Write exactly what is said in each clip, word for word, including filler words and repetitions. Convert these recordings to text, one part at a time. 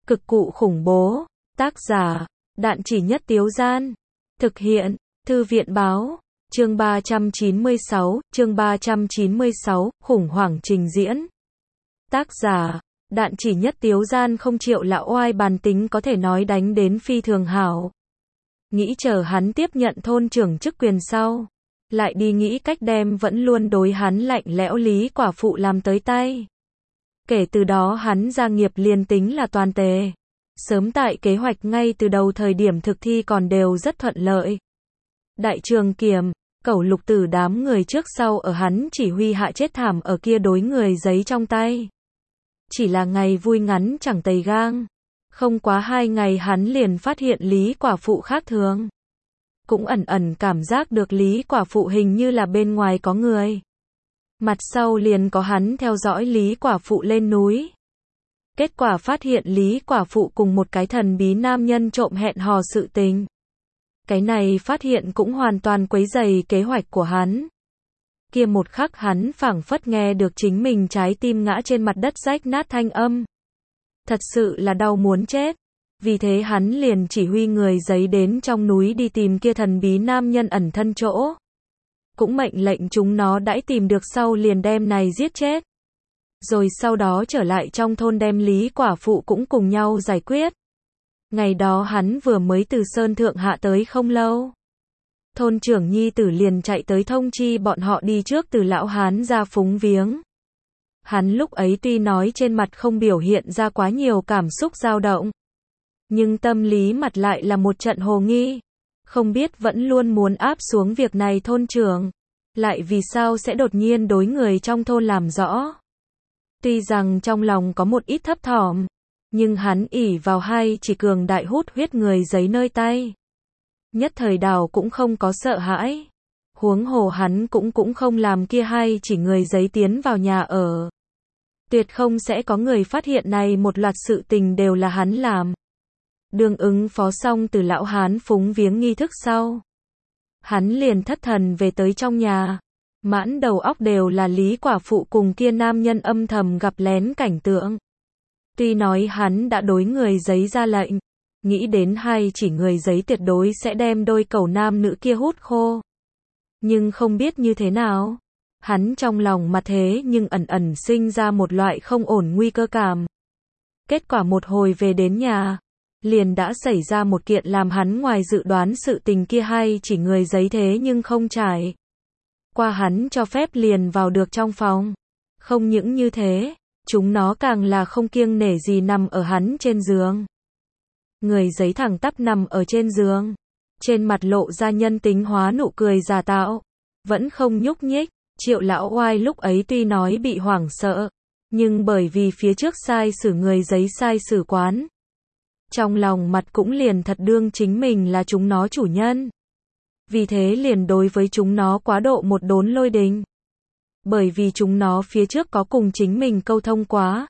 Cực cụ khủng bố. Tác giả, Đạn Chỉ Nhất Tiếu Gian. Thực hiện, Thư viện Báo. Chương ba trăm chín mươi sáu, chương ba trăm chín mươi sáu, khủng hoảng trình diễn. Tác giả, Đạn Chỉ Nhất Tiếu Gian. Không Triệu Lão Oai bản tính có thể nói đánh đến phi thường hảo. Nghĩ chờ hắn tiếp nhận thôn trưởng chức quyền sau, lại đi nghĩ cách đem vẫn luôn đối hắn lạnh lẽo Lý quả phụ làm tới tay. Kể từ đó hắn gia nghiệp liền tính là toàn tề. Sớm tại kế hoạch ngay từ đầu thời điểm thực thi còn đều rất thuận lợi. Đại Trường Kiểm, Cẩu Lục Tử đám người trước sau ở hắn chỉ huy hạ chết thảm ở kia đối người giấy trong tay. Chỉ là ngày vui ngắn chẳng tày gang. Không quá hai ngày hắn liền phát hiện Lý quả phụ khác thường. Cũng ẩn ẩn cảm giác được Lý quả phụ hình như là bên ngoài có người. Mặt sau liền có hắn theo dõi Lý quả phụ lên núi. Kết quả phát hiện Lý quả phụ cùng một cái thần bí nam nhân trộm hẹn hò sự tình. Cái này phát hiện cũng hoàn toàn quấy rầy kế hoạch của hắn. Kia một khắc hắn phảng phất nghe được chính mình trái tim ngã trên mặt đất rách nát thanh âm. Thật sự là đau muốn chết. Vì thế hắn liền chỉ huy người giấy đến trong núi đi tìm kia thần bí nam nhân ẩn thân chỗ. Cũng mệnh lệnh chúng nó đãi tìm được sau liền đem này giết chết. Rồi sau đó trở lại trong thôn đem Lý quả phụ cũng cùng nhau giải quyết. Ngày đó hắn vừa mới từ Sơn Thượng hạ tới không lâu. Thôn trưởng nhi tử liền chạy tới thông chi bọn họ đi trước từ lão hán ra phúng viếng. Hắn lúc ấy tuy nói trên mặt không biểu hiện ra quá nhiều cảm xúc dao động. Nhưng tâm lý mặt lại là một trận hồ nghi. Không biết vẫn luôn muốn áp xuống việc này thôn trưởng. Lại vì sao sẽ đột nhiên đối người trong thôn làm rõ. Tuy rằng trong lòng có một ít thấp thỏm. Nhưng hắn ỷ vào hai chỉ cường đại hút huyết người giấy nơi tay. Nhất thời đào cũng không có sợ hãi. Huống hồ hắn cũng cũng không làm kia hai chỉ người giấy tiến vào nhà ở. Tuyệt không sẽ có người phát hiện này một loạt sự tình đều là hắn làm. Đương ứng phó xong từ lão hán phúng viếng nghi thức sau. Hắn liền thất thần về tới trong nhà. Mãn đầu óc đều là Lý quả phụ cùng kia nam nhân âm thầm gặp lén cảnh tượng. Tuy nói hắn đã đối người giấy ra lệnh. Nghĩ đến hai chỉ người giấy tuyệt đối sẽ đem đôi cẩu nam nữ kia hút khô. Nhưng không biết như thế nào. Hắn trong lòng mà thế nhưng ẩn ẩn sinh ra một loại không ổn nguy cơ cảm. Kết quả một hồi về đến nhà. Liền đã xảy ra một kiện làm hắn ngoài dự đoán sự tình kia hay chỉ người giấy thế nhưng không trải. Qua hắn cho phép liền vào được trong phòng. Không những như thế, chúng nó càng là không kiêng nể gì nằm ở hắn trên giường. Người giấy thẳng tắp nằm ở trên giường. Trên mặt lộ ra nhân tính hóa nụ cười giả tạo. Vẫn không nhúc nhích. Triệu Lão Oai lúc ấy tuy nói bị hoảng sợ. Nhưng bởi vì phía trước sai xử người giấy sai xử quán. Trong lòng mặt cũng liền thật đương chính mình là chúng nó chủ nhân. Vì thế liền đối với chúng nó quá độ một đốn lôi đình. Bởi vì chúng nó phía trước có cùng chính mình câu thông quá.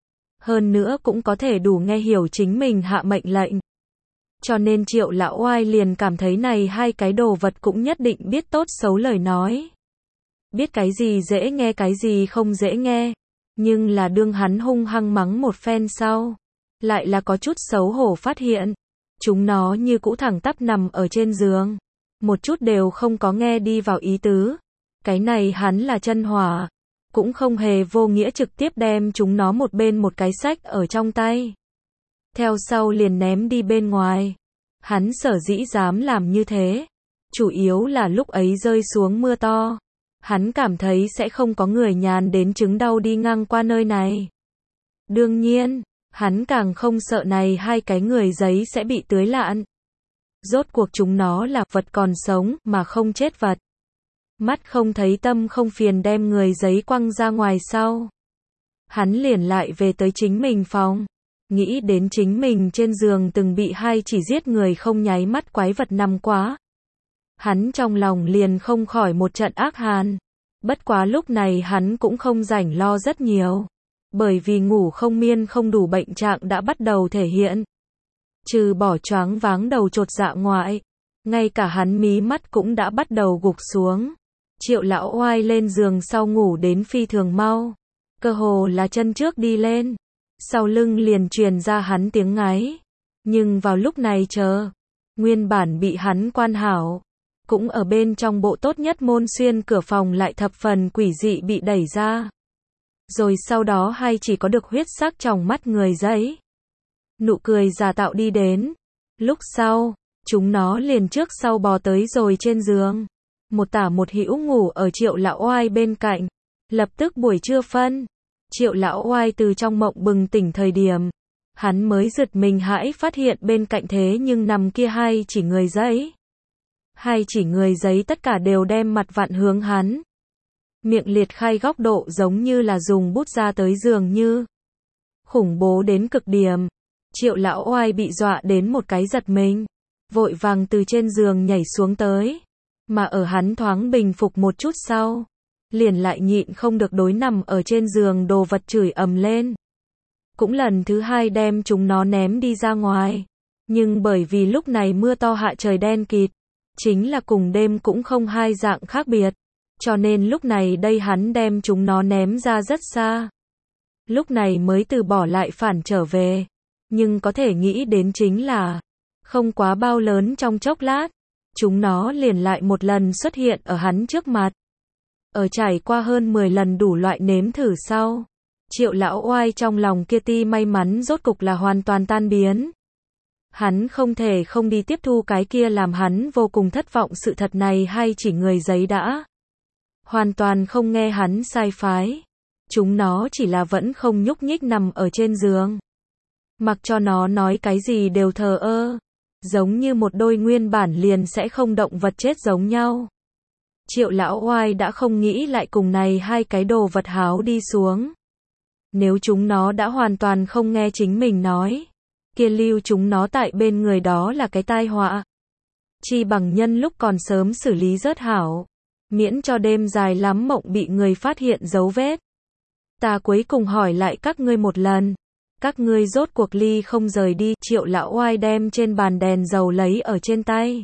Hơn nữa cũng có thể đủ nghe hiểu chính mình hạ mệnh lệnh. Cho nên Triệu Lão Oai liền cảm thấy này hai cái đồ vật cũng nhất định biết tốt xấu lời nói. Biết cái gì dễ nghe cái gì không dễ nghe. Nhưng là đương hắn hung hăng mắng một phen sau. Lại là có chút xấu hổ phát hiện. Chúng nó như cũ thẳng tắp nằm ở trên giường. Một chút đều không có nghe đi vào ý tứ. Cái này hắn là chân hỏa. Cũng không hề vô nghĩa trực tiếp đem chúng nó một bên một cái sách ở trong tay. Theo sau liền ném đi bên ngoài. Hắn sở dĩ dám làm như thế. Chủ yếu là lúc ấy rơi xuống mưa to. Hắn cảm thấy sẽ không có người nhàn đến chứng đau đi ngang qua nơi này. Đương nhiên, hắn càng không sợ này hai cái người giấy sẽ bị tưới lạn. Rốt cuộc chúng nó là vật còn sống mà không chết vật. Mắt không thấy tâm không phiền đem người giấy quăng ra ngoài sau. Hắn liền lại về tới chính mình phòng. Nghĩ đến chính mình trên giường từng bị hai chỉ giết người không nháy mắt quái vật nằm quá. Hắn trong lòng liền không khỏi một trận ác hàn. Bất quá lúc này hắn cũng không rảnh lo rất nhiều. Bởi vì ngủ không miên không đủ bệnh trạng đã bắt đầu thể hiện. Trừ bỏ choáng váng đầu chột dạ ngoại. Ngay cả hắn mí mắt cũng đã bắt đầu gục xuống. Triệu Lão Oai lên giường sau ngủ đến phi thường mau. Cơ hồ là chân trước đi lên. sau lưng liền truyền ra hắn tiếng ngáy. Nhưng vào lúc này chờ, nguyên bản bị hắn quan hảo, cũng ở bên trong bộ tốt nhất môn xuyên cửa phòng lại thập phần quỷ dị bị đẩy ra. Rồi sau đó hay chỉ có được huyết sắc trong mắt người giấy. Nụ cười giả tạo đi đến. Lúc sau, chúng nó liền trước sau bò tới rồi trên giường. Một tả một hữu ngủ ở Triệu Lão Oai bên cạnh. Lập tức buổi trưa phân. Triệu Lão Oai từ trong mộng bừng tỉnh thời điểm. Hắn mới giật mình hãi phát hiện bên cạnh thế nhưng nằm kia hai chỉ người giấy. Hai chỉ người giấy tất cả đều đem mặt vặn hướng hắn. Miệng liệt khai góc độ giống như là dùng bút ra tới dường như. Khủng bố đến cực điểm. Triệu Lão Oai bị dọa đến một cái giật mình. Vội vàng từ trên giường nhảy xuống tới. Mà ở hắn thoáng bình phục một chút sau. Liền lại nhịn không được đối nằm ở trên giường đồ vật chửi ầm lên. Cũng lần thứ hai đem chúng nó ném đi ra ngoài. Nhưng bởi vì lúc này mưa to hạ trời đen kịt. Chính là cùng đêm cũng không hai dạng khác biệt. Cho nên lúc này đây hắn đem chúng nó ném ra rất xa. Lúc này mới từ bỏ lại phản trở về. Nhưng có thể nghĩ đến chính là, không quá bao lớn trong chốc lát, chúng nó liền lại một lần xuất hiện ở hắn trước mặt. Ở trải qua hơn mười lần đủ loại nếm thử sau, Triệu Lão Oai trong lòng kia ti may mắn rốt cục là hoàn toàn tan biến. Hắn không thể không đi tiếp thu cái kia làm hắn vô cùng thất vọng sự thật này hay chỉ người giấy đã. Hoàn toàn không nghe hắn sai phái. Chúng nó chỉ là vẫn không nhúc nhích nằm ở trên giường. Mặc cho nó nói cái gì đều thờ ơ. Giống như một đôi nguyên bản liền sẽ không động vật chết giống nhau. Triệu Lão Oai đã không nghĩ lại cùng này hai cái đồ vật háo đi xuống. Nếu chúng nó đã hoàn toàn không nghe chính mình nói, kia lưu chúng nó tại bên người đó là cái tai họa. Chi bằng nhân lúc còn sớm xử lý rớt hảo. Miễn cho đêm dài lắm mộng bị người phát hiện dấu vết. Ta cuối cùng hỏi lại các ngươi một lần. Các ngươi rốt cuộc ly không rời đi. Triệu Lão Oai đem trên bàn đèn dầu lấy ở trên tay.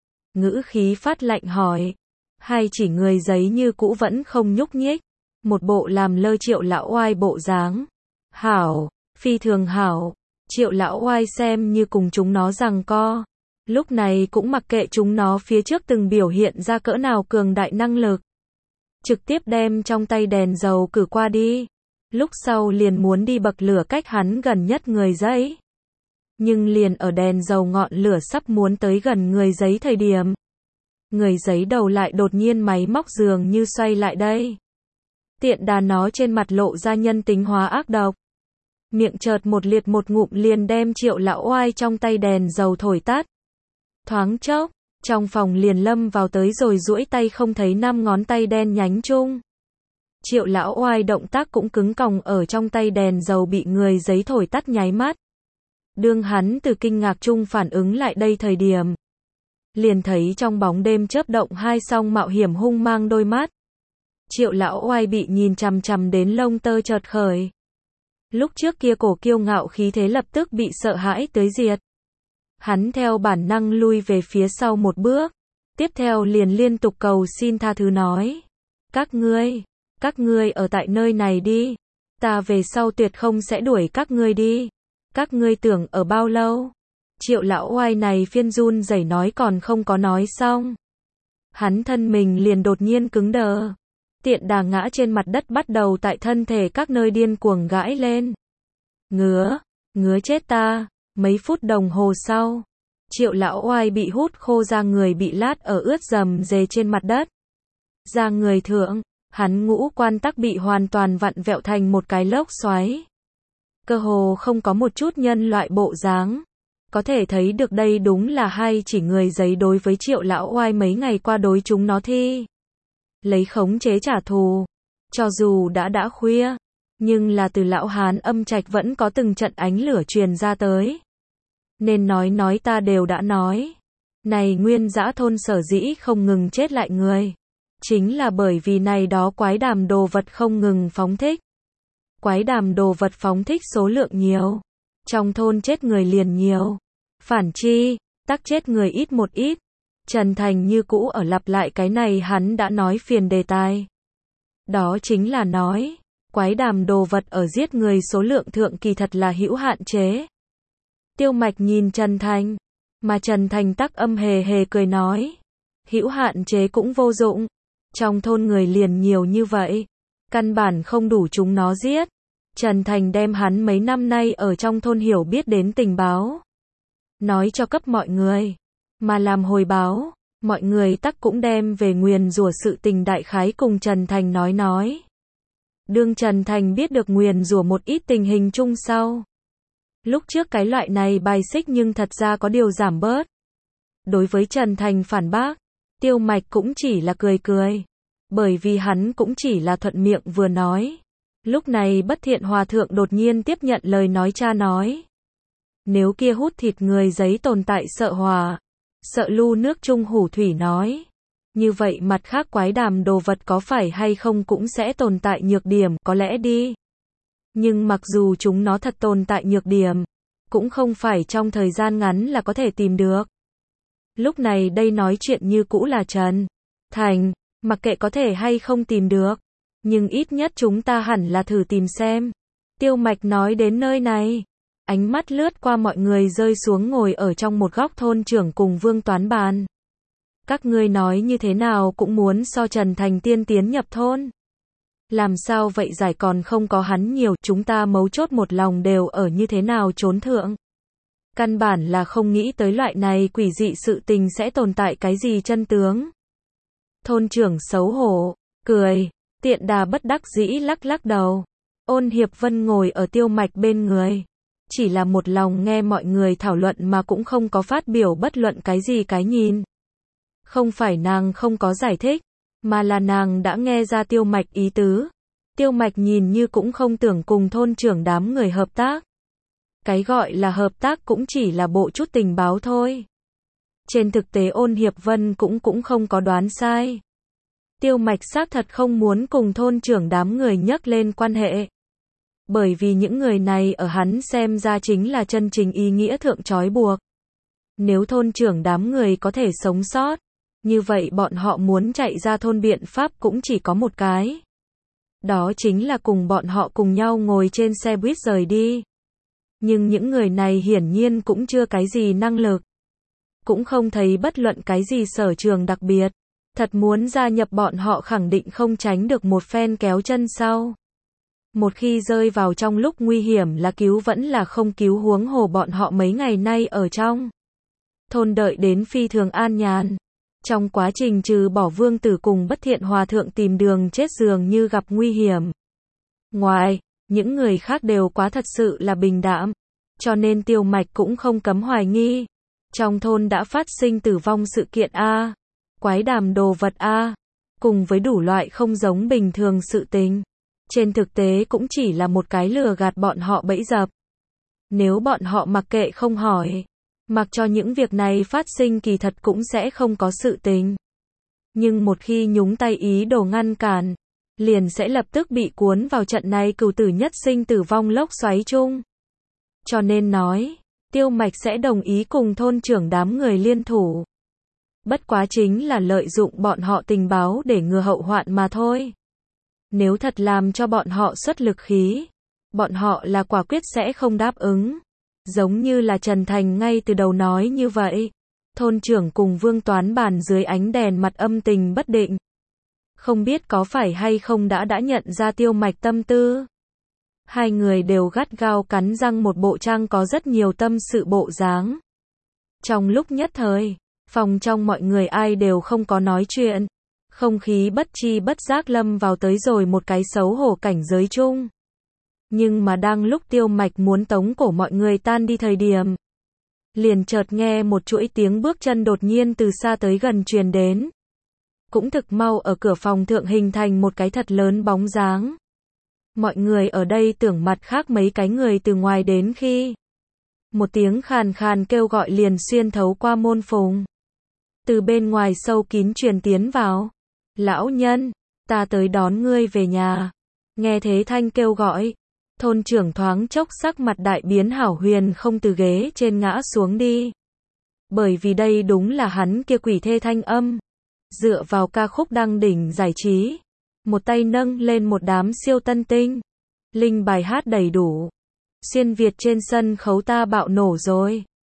Ngữ khí phát lạnh hỏi. Hay chỉ người giấy như cũ vẫn không nhúc nhích. Một bộ làm lơ Triệu Lão Oai bộ dáng. Hảo, phi thường hảo. Triệu Lão Oai xem như cùng chúng nó giằng co. Lúc này cũng mặc kệ chúng nó phía trước từng biểu hiện ra cỡ nào cường đại năng lực. Trực tiếp đem trong tay đèn dầu cử qua đi. Lúc sau liền muốn đi bậc lửa cách hắn gần nhất người giấy. Nhưng liền ở đèn dầu ngọn lửa sắp muốn tới gần người giấy thời điểm. Người giấy đầu lại đột nhiên máy móc dường như xoay lại đây. Tiện đà nó trên mặt lộ ra nhân tính hóa ác độc. Miệng chợt một liệt một ngụm liền đem Triệu Lão Oai trong tay đèn dầu thổi tắt. Thoáng chốc, trong phòng liền lâm vào tới rồi duỗi tay không thấy năm ngón tay đen nhánh chung. Triệu Lão Oai động tác cũng cứng còng ở trong tay đèn dầu bị người giấy thổi tắt nháy mắt. Đương hắn từ kinh ngạc chung phản ứng lại đây thời điểm. Liền thấy trong bóng đêm chớp động hai song mạo hiểm hung mang đôi mắt. Triệu Lão Oai bị nhìn chằm chằm đến lông tơ chợt khởi. Lúc trước kia cổ kiêu ngạo khí thế lập tức bị sợ hãi tới diệt. Hắn theo bản năng lui về phía sau một bước. Tiếp theo liền liên tục cầu xin tha thứ nói. Các ngươi, các ngươi ở tại nơi này đi. Ta về sau tuyệt không sẽ đuổi các ngươi đi. Các ngươi tưởng ở bao lâu? Triệu Lão Oai này phiên run rẩy nói còn không có nói xong. Hắn thân mình liền đột nhiên cứng đờ. Tiện đà ngã trên mặt đất bắt đầu tại thân thể các nơi điên cuồng gãi lên. Ngứa, ngứa chết ta. Mấy phút đồng hồ sau, Triệu Lão Oai bị hút khô da người bị lát ở ướt rầm rề trên mặt đất. Da người thượng, hắn ngũ quan tắc bị hoàn toàn vặn vẹo thành một cái lốc xoáy. Cơ hồ không có một chút nhân loại bộ dáng. Có thể thấy được đây đúng là hay chỉ người giấy đối với Triệu Lão Oai mấy ngày qua đối chúng nó thi. Lấy khống chế trả thù. Cho dù đã đã khuya, nhưng là từ lão hán âm trạch vẫn có từng trận ánh lửa truyền ra tới. Nên nói nói ta đều đã nói. Này nguyên dã thôn sở dĩ không ngừng chết lại người. Chính là bởi vì này đó quái đàm đồ vật không ngừng phóng thích. Quái đàm đồ vật phóng thích số lượng nhiều. Trong thôn chết người liền nhiều. Phản chi, tắc chết người ít một ít. Trần Thành như cũ ở lặp lại cái này hắn đã nói phiền đề tài. Đó chính là nói, Quái đàm đồ vật ở giết người số lượng thượng kỳ thật là hữu hạn chế. Tiêu Mạch nhìn Trần Thành, mà Trần Thành tắc âm hề hề cười nói, hữu hạn chế cũng vô dụng, trong thôn người liền nhiều như vậy, căn bản không đủ chúng nó giết. Trần Thành đem hắn mấy năm nay ở trong thôn hiểu biết đến tình báo, nói cho cấp mọi người, mà làm hồi báo, mọi người tắc cũng đem về nguyền rủa sự tình đại khái cùng Trần Thành nói nói. Đương Trần Thành biết được nguyền rủa một ít tình hình chung sau. Lúc trước cái loại này bài xích nhưng thật ra có điều giảm bớt. Đối với Trần Thành phản bác, Tiêu Mạch cũng chỉ là cười cười. Bởi vì hắn cũng chỉ là thuận miệng vừa nói. Lúc này Bất Thiện Hòa Thượng đột nhiên tiếp nhận lời nói cha nói. Nếu kia hút thịt người giấy tồn tại sợ hòa, sợ lưu nước trung hủ thủy nói. Như vậy mặt khác quái đàm đồ vật có phải hay không cũng sẽ tồn tại nhược điểm, có lẽ đi. Nhưng mặc dù chúng nó thật tồn tại nhược điểm, cũng không phải trong thời gian ngắn là có thể tìm được. Lúc này đây nói chuyện như cũ là Trần Thành, mặc kệ có thể hay không tìm được, nhưng ít nhất chúng ta hẳn là thử tìm xem. Tiêu Mạch nói đến nơi này, ánh mắt lướt qua mọi người rơi xuống ngồi ở trong một góc thôn trưởng cùng Vương Toán bàn. Các ngươi nói như thế nào cũng muốn so Trần Thành tiên tiến nhập thôn. Làm sao vậy giải còn không có hắn nhiều, chúng ta mấu chốt một lòng đều ở như thế nào trốn thượng. Căn bản là không nghĩ tới loại này quỷ dị sự tình sẽ tồn tại cái gì chân tướng. Thôn trưởng xấu hổ, cười, Tiện Đà bất đắc dĩ lắc lắc đầu. Ôn Hiệp Vân ngồi ở Tiêu Mạch bên người. Chỉ là một lòng nghe mọi người thảo luận mà cũng không có phát biểu bất luận cái gì cái nhìn. Không phải nàng không có giải thích, mà là nàng đã nghe ra Tiêu Mạch ý tứ. Tiêu Mạch nhìn như cũng không tưởng cùng thôn trưởng đám người hợp tác. Cái gọi là hợp tác cũng chỉ là bộ chút tình báo thôi. Trên thực tế Ôn Hiệp Vân cũng cũng không có đoán sai. Tiêu Mạch xác thật không muốn cùng thôn trưởng đám người nhắc lên quan hệ. Bởi vì những người này ở hắn xem ra chính là chân chính ý nghĩa thượng trói buộc. Nếu thôn trưởng đám người có thể sống sót, như vậy bọn họ muốn chạy ra thôn biện pháp cũng chỉ có một cái. Đó chính là cùng bọn họ cùng nhau ngồi trên xe buýt rời đi. Nhưng những người này hiển nhiên cũng chưa cái gì năng lực. Cũng không thấy bất luận cái gì sở trường đặc biệt. Thật muốn gia nhập bọn họ khẳng định không tránh được một phen kéo chân sau. Một khi rơi vào trong lúc nguy hiểm là cứu vẫn là không cứu, huống hồ bọn họ mấy ngày nay ở trong thôn đợi đến phi thường an nhàn. Trong quá trình trừ bỏ Vương Tử cùng Bất Thiện Hòa Thượng tìm đường chết dường như gặp nguy hiểm. Ngoài, những người khác đều quá thật sự là bình đạm. Cho nên Tiêu Mạch cũng không cấm hoài nghi. Trong thôn đã phát sinh tử vong sự kiện A. Quái đàm đồ vật A. Cùng với đủ loại không giống bình thường sự tình. Trên thực tế cũng chỉ là một cái lừa gạt bọn họ bẫy dập. Nếu bọn họ mặc kệ không hỏi, mặc cho những việc này phát sinh kỳ thật cũng sẽ không có sự tình. Nhưng một khi nhúng tay ý đồ ngăn cản, liền sẽ lập tức bị cuốn vào trận này cửu tử nhất sinh tử vong lốc xoáy chung. Cho nên nói, Tiêu Mạch sẽ đồng ý cùng thôn trưởng đám người liên thủ. Bất quá chính là lợi dụng bọn họ tình báo để ngừa hậu hoạn mà thôi. Nếu thật làm cho bọn họ xuất lực khí, bọn họ là quả quyết sẽ không đáp ứng. Giống như là Trần Thành ngay từ đầu nói như vậy. Thôn trưởng cùng Vương Toán bàn dưới ánh đèn mặt âm tình bất định. Không biết có phải hay không đã đã nhận ra Tiêu Mạch tâm tư. Hai người đều gắt gao cắn răng một bộ trang có rất nhiều tâm sự bộ dáng. Trong lúc nhất thời, phòng trong mọi người ai đều không có nói chuyện. Không khí bất chi bất giác lâm vào tới rồi một cái xấu hổ cảnh giới chung. Nhưng mà đang lúc Tiêu Mạch muốn tống cổ mọi người tan đi thời điểm, liền chợt nghe một chuỗi tiếng bước chân đột nhiên từ xa tới gần truyền đến. Cũng thực mau ở cửa phòng thượng hình thành một cái thật lớn bóng dáng. Mọi người ở đây tưởng mặt khác mấy cái người từ ngoài đến khi một tiếng khàn khàn kêu gọi liền xuyên thấu qua môn phùng. Từ bên ngoài sâu kín truyền tiến vào. Lão nhân, ta tới đón ngươi về nhà. Nghe thế thanh kêu gọi, thôn trưởng thoáng chốc sắc mặt đại biến, hảo huyền không từ ghế trên ngã xuống đi. Bởi vì đây đúng là hắn kia quỷ thê thanh âm. Dựa vào ca khúc đăng đỉnh giải trí, một tay nâng lên một đám siêu tân tinh. Linh bài hát đầy đủ. Xuyên Việt trên sân khấu ta bạo nổ rồi.